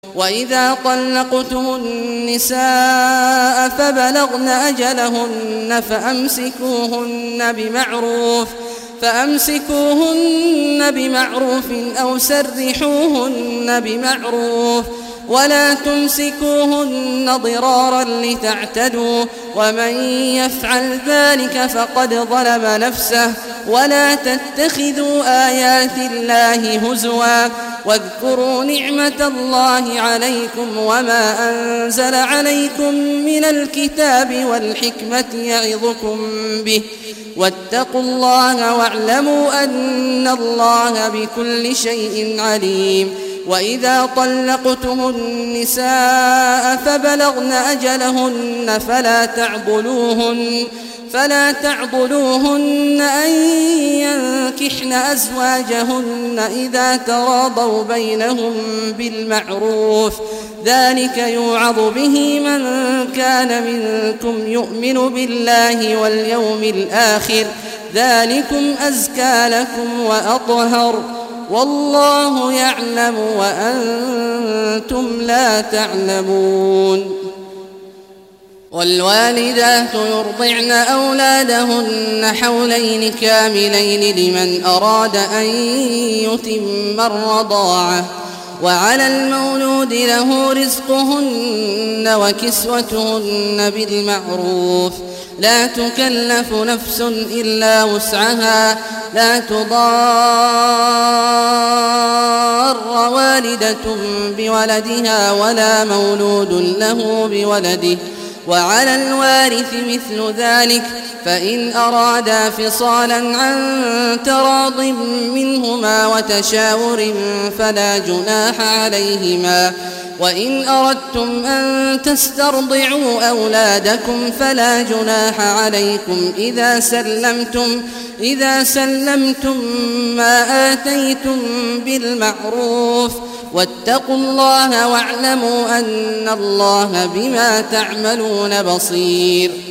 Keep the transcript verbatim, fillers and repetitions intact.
وإذا طلقتم النساء فبلغن أجلهن فأمسكوهن بمعروف فأمسكوهن بمعروف أو سرحوهن بمعروف ولا تمسكوهن ضرارا لتعتدوا ومن يفعل ذلك فقد ظلم نفسه ولا تتخذوا آيات الله هزوا واذكروا نعمة الله عليكم وما أنزل عليكم من الكتاب والحكمة يعظكم به واتقوا الله واعلموا أن الله بكل شيء عليم. وإذا طلقتم النساء فبلغن أجلهن فلا تعضلوهن فلا تعضلوهن أن ينكحن أزواجهن إذا تراضوا بينهم بالمعروف ذلك يوعظ به من كان منكم يؤمن بالله واليوم الآخر ذلكم أزكى لكم وأطهر والله يعلم وأنتم لا تعلمون. والوالدات يرضعن أولادهن حولين كاملين لمن أراد أن يتم الرضاعة وعلى المولود له رزقهن وكسوتهن بالمعروف لا تكلف نفس إلا وسعها لا تضار والدة بولدها ولا مولود له بولده وعلى الوارث مثل ذلك فإن أرادا فصالا عن تراض منهما وتشاور فلا جناح عليهما وإن أردتم أن تسترضعوا أولادكم فلا جناح عليكم إذا سلمتم إذا سلمتم ما آتيتم بالمعروف واتقوا الله واعلموا أن الله بما تعملون بصير.